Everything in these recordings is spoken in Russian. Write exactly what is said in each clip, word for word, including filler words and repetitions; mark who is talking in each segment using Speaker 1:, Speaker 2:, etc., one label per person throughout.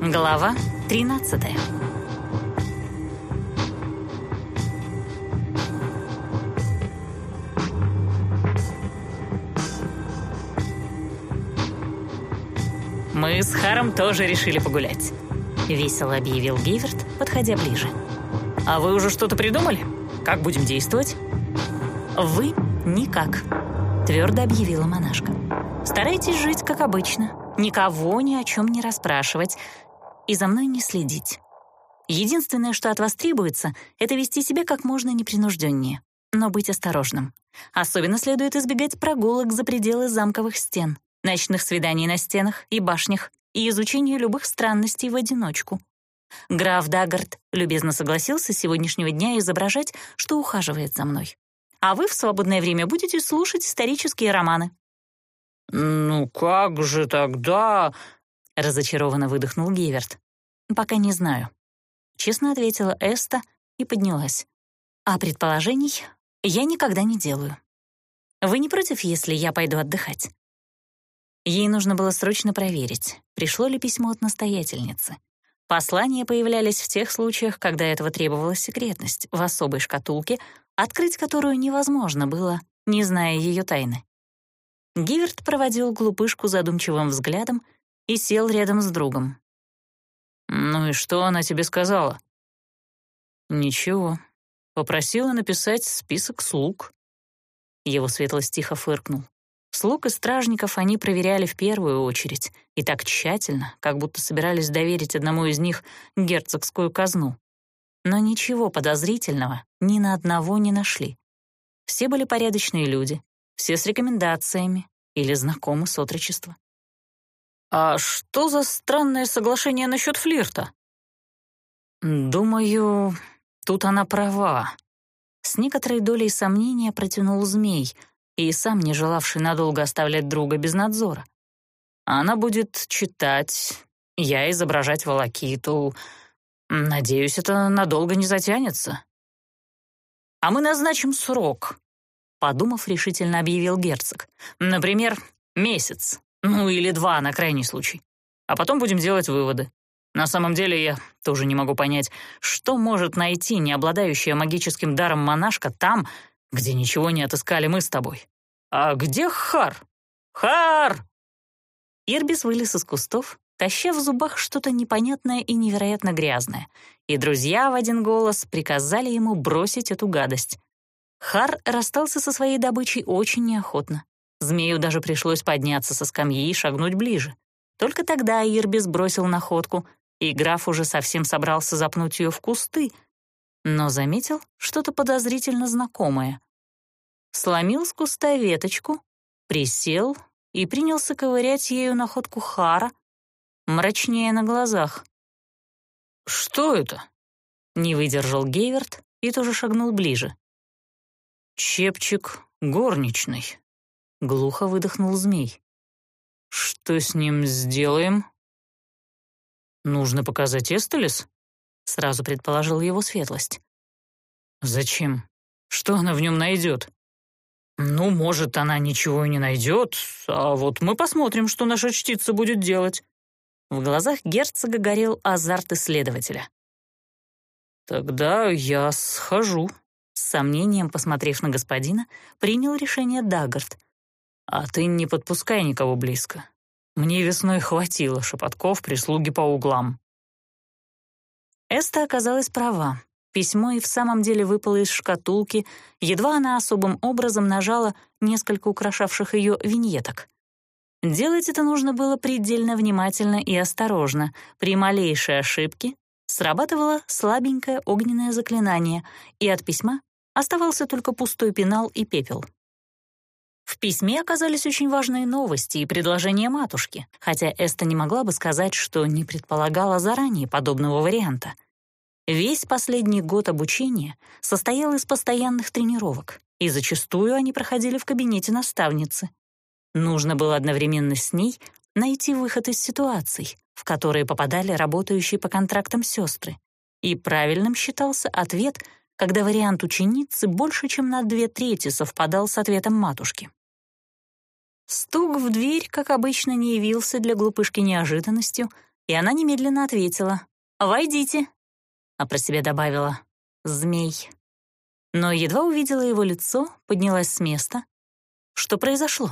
Speaker 1: Глава тринадцатая. «Мы с Харом тоже решили погулять», — весело объявил Гейверт, подходя ближе. «А вы уже что-то придумали? Как будем действовать?» «Вы никак», — твердо объявила монашка. «Старайтесь жить, как обычно, никого ни о чем не расспрашивать и за мной не следить. Единственное, что от вас требуется, это вести себя как можно непринужденнее, но быть осторожным. Особенно следует избегать прогулок за пределы замковых стен, ночных свиданий на стенах и башнях и изучения любых странностей в одиночку. Граф Даггард любезно согласился с сегодняшнего дня изображать, что ухаживает за мной. А вы в свободное время будете слушать исторические романы».
Speaker 2: «Ну как же тогда?» — разочарованно выдохнул Гейверт.
Speaker 1: «Пока не знаю», — честно ответила Эста и поднялась. «А предположений я никогда не делаю. Вы не против, если я пойду отдыхать?» Ей нужно было срочно проверить, пришло ли письмо от настоятельницы. Послания появлялись в тех случаях, когда этого требовалась секретность, в особой шкатулке, открыть которую невозможно было, не зная ее тайны. Гейверт проводил глупышку задумчивым взглядом и сел рядом с другом.
Speaker 2: «Ну и что она тебе сказала?»
Speaker 1: «Ничего.
Speaker 2: Попросила написать список слуг».
Speaker 1: Его светлость тихо фыркнул. Слуг и стражников они проверяли в первую очередь, и так тщательно, как будто собирались доверить одному из них герцогскую казну. Но ничего подозрительного ни на одного не нашли. Все были порядочные люди, все с рекомендациями или знакомы с отрочества.
Speaker 2: «А что за странное соглашение насчет флирта?»
Speaker 1: «Думаю, тут она права». С некоторой долей сомнения протянул змей, и сам не желавший надолго оставлять друга без надзора.
Speaker 2: «Она будет читать, я изображать волокиту. Надеюсь, это надолго не затянется».
Speaker 1: «А мы назначим срок», — подумав, решительно объявил герцог.
Speaker 2: «Например, месяц, ну или два на крайний случай. А потом будем делать выводы. На самом деле я тоже не могу понять, что может найти не обладающая магическим даром монашка там, где ничего не отыскали мы с тобой. А где Хар? Хар!»
Speaker 1: Ирбис вылез из кустов, таща в зубах что-то непонятное и невероятно грязное, и друзья в один голос приказали ему бросить эту гадость. Хар расстался со своей добычей очень неохотно. Змею даже пришлось подняться со скамьи и шагнуть ближе. Только тогда Ирбис бросил находку, и граф уже совсем собрался запнуть ее в кусты, но заметил что-то подозрительно знакомое. Сломил с куста веточку, присел и принялся ковырять ею находку Хара, мрачнее на глазах.
Speaker 2: «Что это?»
Speaker 1: — не выдержал Гейверт и тоже шагнул ближе.
Speaker 2: «Чепчик горничный», —
Speaker 1: глухо выдохнул змей.
Speaker 2: «Что с ним сделаем?» «Нужно показать Эстелис?»
Speaker 1: — сразу предположил его светлость.
Speaker 2: «Зачем? Что она в нем найдет?» «Ну, может, она ничего и не найдет, а вот мы посмотрим, что наша чтица будет делать».
Speaker 1: В глазах герцога горел азарт исследователя.
Speaker 2: «Тогда я схожу», —
Speaker 1: с сомнением, посмотрев на господина, принял решение Даггард.
Speaker 2: «А ты не подпускай никого близко. Мне весной хватило шепотков прислуги по углам».
Speaker 1: Эста оказалась права. Письмо и в самом деле выпало из шкатулки, едва она особым образом нажала несколько украшавших ее виньеток. Делать это нужно было предельно внимательно и осторожно. При малейшей ошибке срабатывало слабенькое огненное заклинание, и от письма оставался только пустой пенал и пепел. В письме оказались очень важные новости и предложения матушки, хотя Эста не могла бы сказать, что не предполагала заранее подобного варианта. Весь последний год обучения состоял из постоянных тренировок, и зачастую они проходили в кабинете наставницы. Нужно было одновременно с ней найти выход из ситуаций, в которые попадали работающие по контрактам сестры, и правильным считался ответ, когда вариант ученицы больше чем на две трети совпадал с ответом матушки. Стук в дверь, как обычно, не явился для глупышки неожиданностью, и она немедленно ответила: «Войдите», а про себя добавила: «Змей». Но едва увидела его лицо, поднялась с места. Что произошло?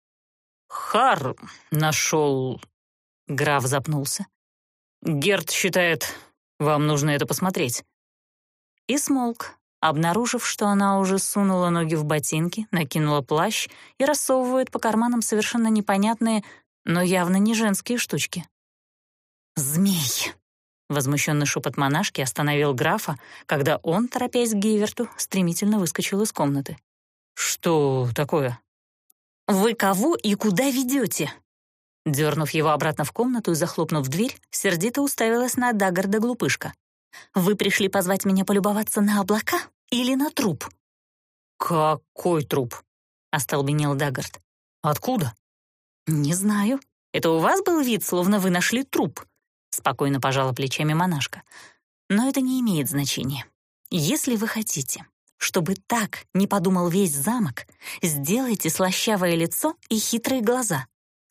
Speaker 2: «Хар нашел...» Граф запнулся. «Герт считает, вам нужно это посмотреть».
Speaker 1: И смолк, обнаружив, что она уже сунула ноги в ботинки, накинула плащ и рассовывает по карманам совершенно непонятные, но явно не женские штучки. «Змей!» — возмущенный шепот монашки остановил графа, когда он, торопясь к Гиверту, стремительно выскочил из комнаты.
Speaker 2: «Что такое?»
Speaker 1: «Вы кого и куда ведете?» Дернув его обратно в комнату и захлопнув дверь, сердито уставилась на Даггарда глупышка. «Вы пришли позвать меня полюбоваться на облака или на труп?»
Speaker 2: «Какой труп?» — остолбенел Даггард. «Откуда?»
Speaker 1: «Не знаю. Это у вас был вид, словно вы нашли труп?» — спокойно пожала плечами монашка. «Но это не имеет значения. Если вы хотите, чтобы так не подумал весь замок, сделайте слащавое лицо и хитрые глаза».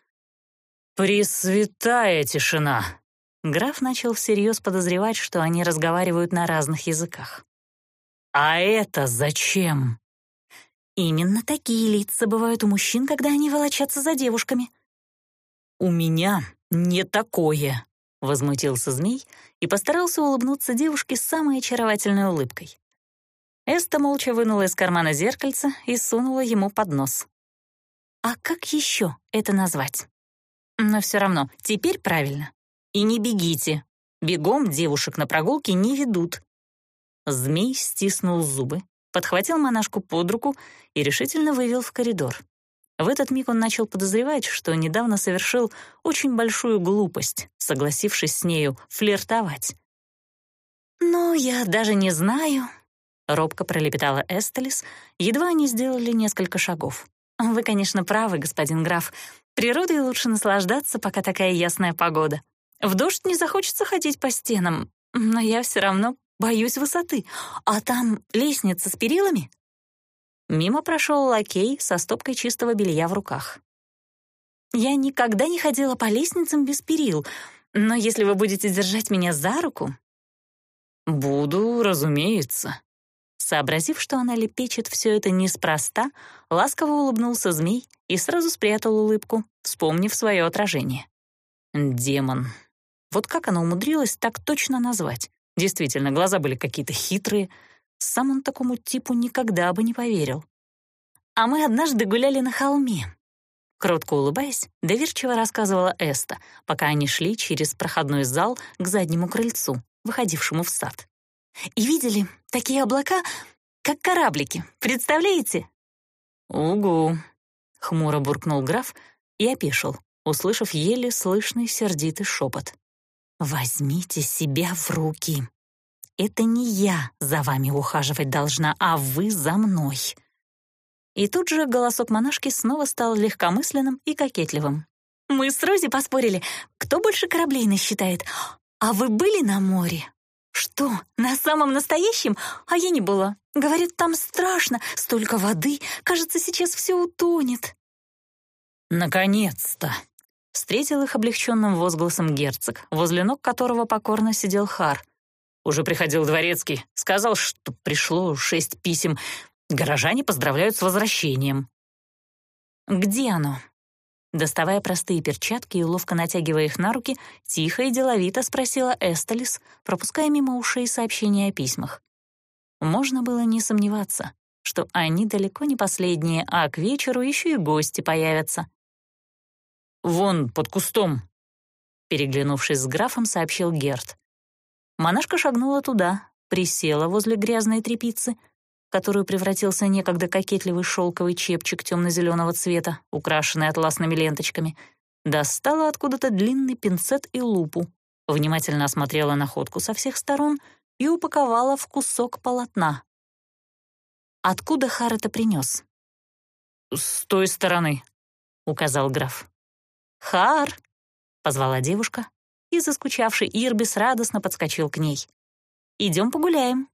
Speaker 2: «Пресвятая тишина!»
Speaker 1: Граф начал всерьез подозревать, что они разговаривают на разных языках.
Speaker 2: «А это зачем?»
Speaker 1: «Именно такие лица бывают у мужчин, когда они волочатся за девушками».
Speaker 2: «У меня не такое», — возмутился змей и постарался улыбнуться девушке с самой очаровательной улыбкой.
Speaker 1: Эста молча вынула из кармана зеркальце и сунула ему под нос. «А как еще это назвать? Но все равно, теперь правильно. И не бегите. Бегом девушек на прогулке не ведут». Змей стиснул зубы, подхватил монашку под руку и решительно вывел в коридор. В этот миг он начал подозревать, что недавно совершил очень большую глупость, согласившись с нею флиртовать. «Ну, я даже не знаю», — робко пролепетала Эстелис, едва они сделали несколько шагов. «Вы, конечно, правы, господин граф. Природой лучше наслаждаться, пока такая ясная погода. В дождь не захочется ходить по стенам, но я все равно боюсь высоты. А там лестница с перилами?» Мимо прошел лакей со стопкой чистого белья в руках. «Я никогда не ходила по лестницам без перил, но если вы будете держать меня за руку...»
Speaker 2: «Буду, разумеется».
Speaker 1: Сообразив, что она лепечет все это неспроста, ласково улыбнулся змей и сразу спрятал улыбку, вспомнив свое отражение. Демон. Вот как она умудрилась так точно назвать? Действительно, глаза были какие-то хитрые. Сам он такому типу никогда бы не поверил. «А мы однажды гуляли на холме», — кротко улыбаясь, доверчиво рассказывала Эста, пока они шли через проходной зал к заднему крыльцу, выходившему в сад. «И видели такие облака, как кораблики, представляете?» «Угу», — хмуро буркнул граф и опешил, услышав еле слышный сердитый шепот. «Возьмите себя в руки. Это не я за вами ухаживать должна, а вы за мной». И тут же голосок монашки снова стал легкомысленным и кокетливым. «Мы с Рози поспорили, кто больше кораблей насчитает. А вы были на море?» «Что, на самом настоящем? А я не была. Говорят, там страшно, столько воды, кажется, сейчас все утонет».
Speaker 2: «Наконец-то!» — встретил их облегченным возгласом герцог, возле ног которого покорно сидел Хар. «Уже приходил дворецкий, сказал, что пришло шесть писем. Горожане поздравляют с возвращением».
Speaker 1: «Где оно?» Доставая простые перчатки и ловко натягивая их на руки, тихо и деловито спросила Эстелис, пропуская мимо ушей сообщения о письмах. Можно было не сомневаться, что они далеко не последние, а к вечеру еще и гости появятся.
Speaker 2: «Вон, под кустом», — переглянувшись с графом, сообщил Герт.
Speaker 1: Монашка шагнула туда, присела возле грязной тряпицы, в которую превратился некогда кокетливый шелковый чепчик темно-зеленого цвета, украшенный атласными ленточками, достала откуда-то длинный пинцет и лупу, внимательно осмотрела находку со всех сторон и упаковала в кусок полотна. «Откуда Хар это принес?»
Speaker 2: «С той стороны», — указал граф.
Speaker 1: «Хар!» — позвала девушка, и заскучавший Ирбис радостно подскочил к ней. «Идем погуляем».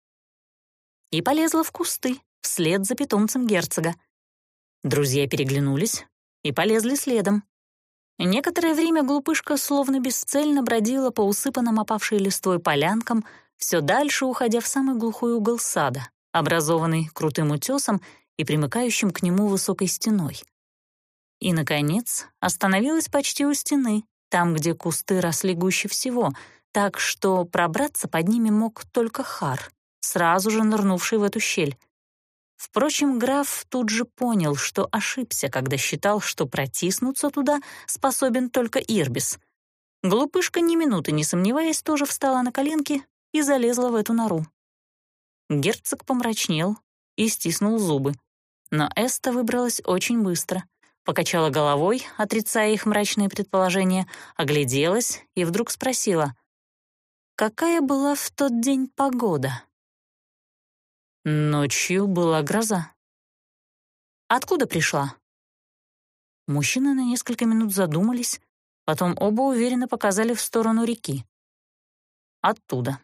Speaker 1: И полезла в кусты, вслед за питомцем герцога. Друзья переглянулись и полезли следом. Некоторое время глупышка словно бесцельно бродила по усыпанным опавшей листвой полянкам, все дальше уходя в самый глухой угол сада, образованный крутым утесом и примыкающим к нему высокой стеной. И, наконец, остановилась почти у стены, там, где кусты росли гуще всего, так что пробраться под ними мог только Хар, сразу же нырнувший в эту щель. Впрочем, граф тут же понял, что ошибся, когда считал, что протиснуться туда способен только Ирбис. Глупышка, ни минуты не сомневаясь, тоже встала на коленки и залезла в эту нору. Герцог помрачнел и стиснул зубы. Но Эста выбралась очень быстро, покачала головой, отрицая их мрачные предположения, огляделась и вдруг спросила, какая была в тот день погода? Ночью была гроза. Откуда пришла? Мужчины на несколько минут задумались, потом оба уверенно показали в сторону реки. Оттуда.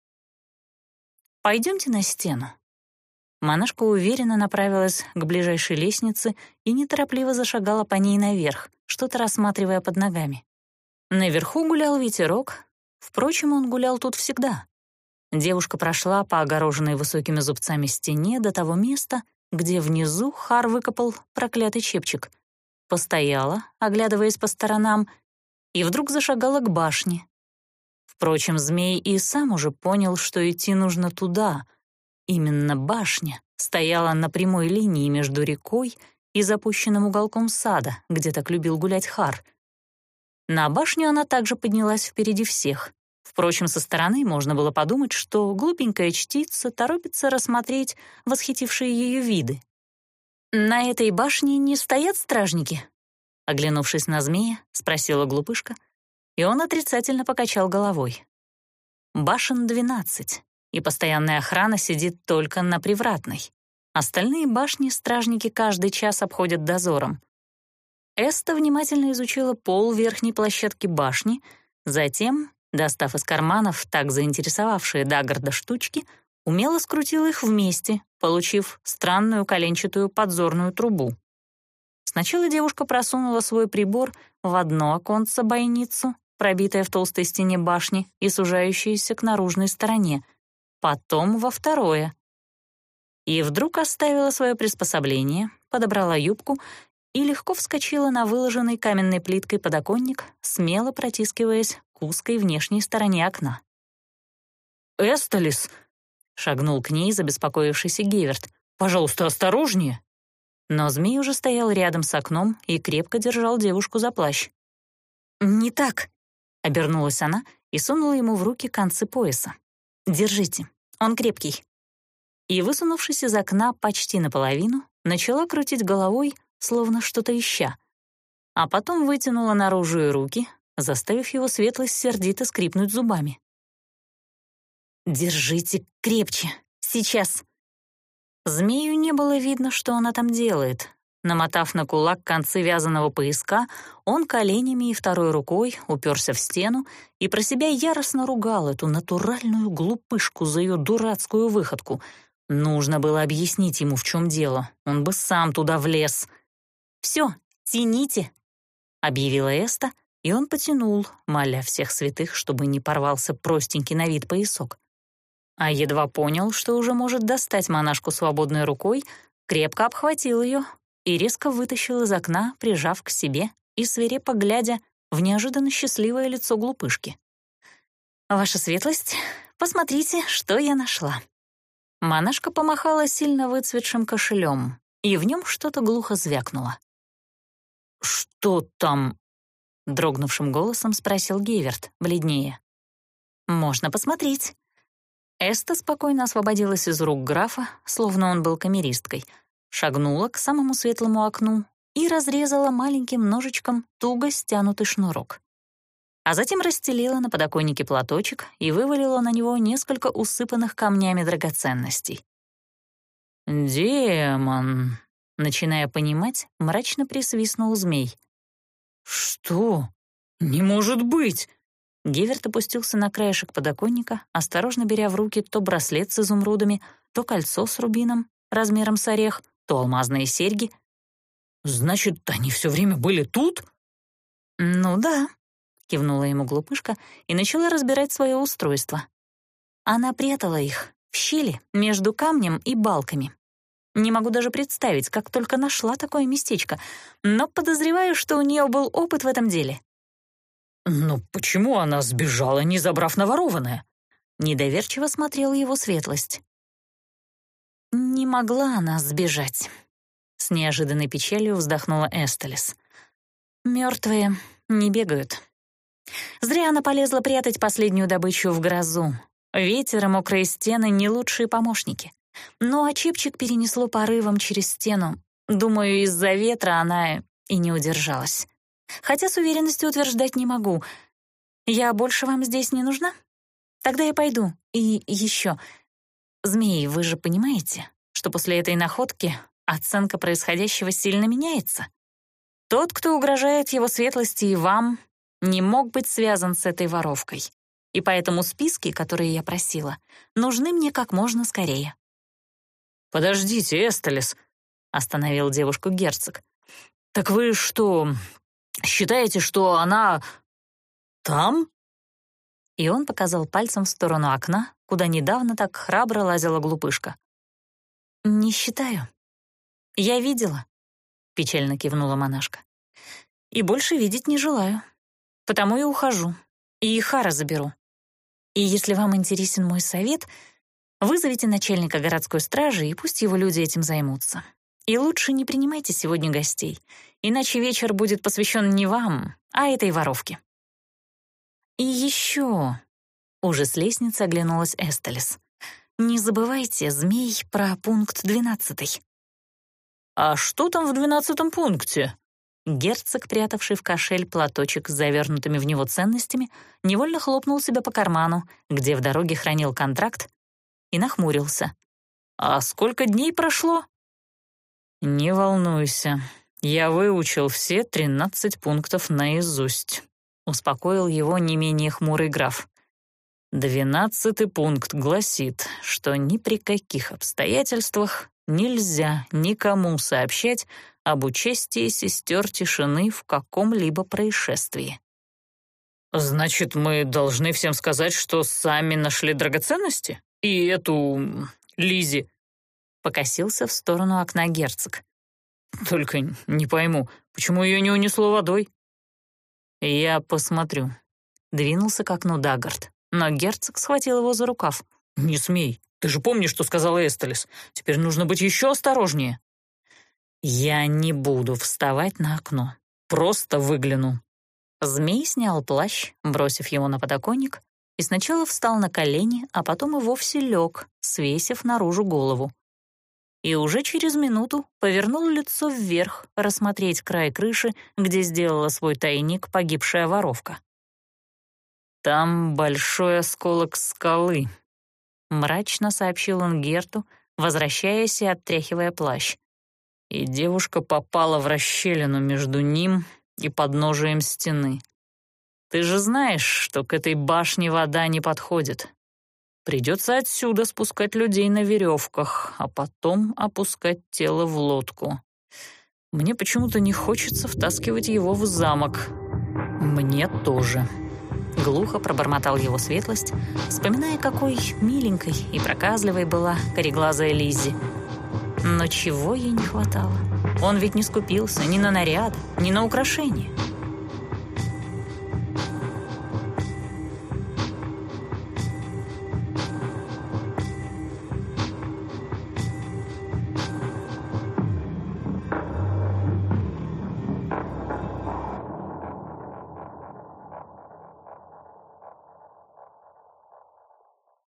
Speaker 1: Пойдемте на стену. Монашка уверенно направилась к ближайшей лестнице и неторопливо зашагала по ней наверх, что-то рассматривая под ногами. Наверху гулял ветерок, впрочем, он гулял тут всегда. Девушка прошла по огороженной высокими зубцами стене до того места, где внизу Хар выкопал проклятый чепчик. Постояла, оглядываясь по сторонам, и вдруг зашагала к башне. Впрочем, змей и сам уже понял, что идти нужно туда. Именно башня стояла на прямой линии между рекой и запущенным уголком сада, где так любил гулять Хар. На башню она также поднялась впереди всех. Впрочем, со стороны можно было подумать, что глупенькая чтица торопится рассмотреть восхитившие ее виды. «На этой башне не стоят стражники?» Оглянувшись на змея, спросила глупышка, и он отрицательно покачал головой. «Башен двенадцать, и постоянная охрана сидит только на привратной. Остальные башни стражники каждый час обходят дозором». Эста внимательно изучила пол верхней площадки башни, затем, достав из карманов так заинтересовавшие Даггарда штучки, умело скрутила их вместе, получив странную коленчатую подзорную трубу. Сначала девушка просунула свой прибор в одно оконце-бойницу, пробитое в толстой стене башни и сужающееся к наружной стороне, потом во второе. И вдруг оставила свое приспособление, подобрала юбку и легко вскочила на выложенный каменной плиткой подоконник, смело протискиваясь к узкой внешней стороне окна. «Эсталис!» — шагнул к ней забеспокоившийся Геверт. «Пожалуйста, осторожнее!» Но змей уже стоял рядом с окном и крепко держал девушку за плащ. «Не так!» — обернулась она и сунула ему в руки концы пояса. «Держите, он крепкий». И, высунувшись из окна почти наполовину, начала крутить головой, словно что-то ища. А потом вытянула наружу и руки, заставив его светлость сердито скрипнуть зубами. «Держите крепче, сейчас!» Змею не было видно, что она там делает. Намотав на кулак концы вязаного пояска, он коленями и второй рукой уперся в стену и про себя яростно ругал эту натуральную глупышку за ее дурацкую выходку. Нужно было объяснить ему, в чем дело. Он бы сам туда влез. «Все, тяните!» — объявила Эста, и он потянул, моля всех святых, чтобы не порвался простенький на вид поясок. А едва понял, что уже может достать монашку свободной рукой, крепко обхватил ее и резко вытащил из окна, прижав к себе и свирепо глядя в неожиданно счастливое лицо глупышки. «Ваша светлость, посмотрите, что я нашла». Монашка помахала сильно выцветшим кошелем, и в нем что-то глухо звякнуло. «Что там?» — дрогнувшим голосом спросил Геверт, бледнее. «Можно посмотреть». Эста спокойно освободилась из рук графа, словно он был камеристкой, шагнула к самому светлому окну и разрезала маленьким ножичком туго стянутый шнурок. А затем расстелила на подоконнике платочек и вывалила на него несколько усыпанных камнями драгоценностей. «Демон!» — начиная понимать, мрачно присвистнул змей. «Что? Не может быть!» Геверт опустился на краешек подоконника, осторожно беря в руки то браслет с изумрудами, то кольцо с рубином размером с орех, то алмазные серьги. «Значит, они все время были тут?» «Ну да», — кивнула ему глупышка и начала разбирать свое устройство. Она прятала их в щели между камнем и балками. Не могу даже представить, как только нашла такое местечко, но подозреваю, что у нее был опыт в этом деле.
Speaker 2: «Но почему она сбежала, не забрав наворованное?»
Speaker 1: Недоверчиво смотрела его светлость. «Не могла она сбежать», — с неожиданной печалью вздохнула Эстелес. «Мертвые не бегают. Зря она полезла прятать последнюю добычу в грозу. Ветер и мокрые стены — не лучшие помощники. Ну а чепчик перенесло порывом через стену. Думаю, из-за ветра она и не удержалась. Хотя с уверенностью утверждать не могу. Я больше вам здесь не нужна? Тогда я пойду. И еще. Змеи, вы же понимаете, что после этой находки оценка происходящего сильно меняется? Тот, кто угрожает его светлости и вам, не мог быть связан с этой воровкой. И поэтому списки, которые я просила, нужны мне как можно скорее».
Speaker 2: «Подождите, Эстелес», — остановил девушку герцог. «Так вы что, считаете, что она там?»
Speaker 1: И он показал пальцем в сторону окна, куда недавно так храбро лазила глупышка. «Не считаю. Я видела», — печально кивнула монашка. «И больше видеть не желаю. Потому и ухожу. И Хара заберу. И если вам интересен мой совет, вызовите начальника городской стражи, и пусть его люди этим займутся. И лучше не принимайте сегодня гостей, иначе вечер будет посвящен не вам, а этой воровке». «И еще...» — уже с лестницы оглянулась Эстелес. «Не забывайте, змей, про пункт двенадцатый».
Speaker 2: «А что там в двенадцатом пункте?»
Speaker 1: Герцог, прятавший в кошель платочек с завернутыми в него ценностями, невольно хлопнул себя по карману, где в дороге хранил контракт, и нахмурился.
Speaker 2: «А сколько дней прошло?»
Speaker 1: «Не волнуйся, я выучил все тринадцать пунктов наизусть», — успокоил его не менее хмурый граф. «Двенадцатый пункт гласит, что ни при каких обстоятельствах нельзя никому сообщать об участии сестер тишины в каком-либо происшествии».
Speaker 2: «Значит, мы должны всем сказать, что сами нашли драгоценности? И эту... Лизи?»
Speaker 1: Покосился в сторону окна герцог.
Speaker 2: «Только не пойму, почему ее не унесло водой?»
Speaker 1: «Я посмотрю». Двинулся к окну Даггард, но герцог схватил его за рукав.
Speaker 2: «Не смей, ты же помнишь, что сказала Эстелес. Теперь нужно быть еще осторожнее».
Speaker 1: «Я не буду вставать на окно, просто выгляну». Змей снял плащ, бросив его на подоконник, и сначала встал на колени, а потом и вовсе лег, свесив наружу голову. И уже через минуту повернул лицо вверх, рассмотреть край крыши, где сделала свой тайник погибшая воровка. «Там большой осколок скалы», — мрачно сообщил он Герту, возвращаясь и оттряхивая плащ. И девушка попала в расщелину между ним и подножием стены. Ты же знаешь, что к этой башне вода не подходит. Придется отсюда спускать людей на веревках, а потом опускать тело в лодку. Мне почему-то не хочется втаскивать его в замок. Мне тоже. Глухо пробормотал его светлость, вспоминая, какой миленькой и проказливой была кореглазая Лиззи. Но чего ей не хватало? Он ведь не скупился ни на наряд, ни на украшения.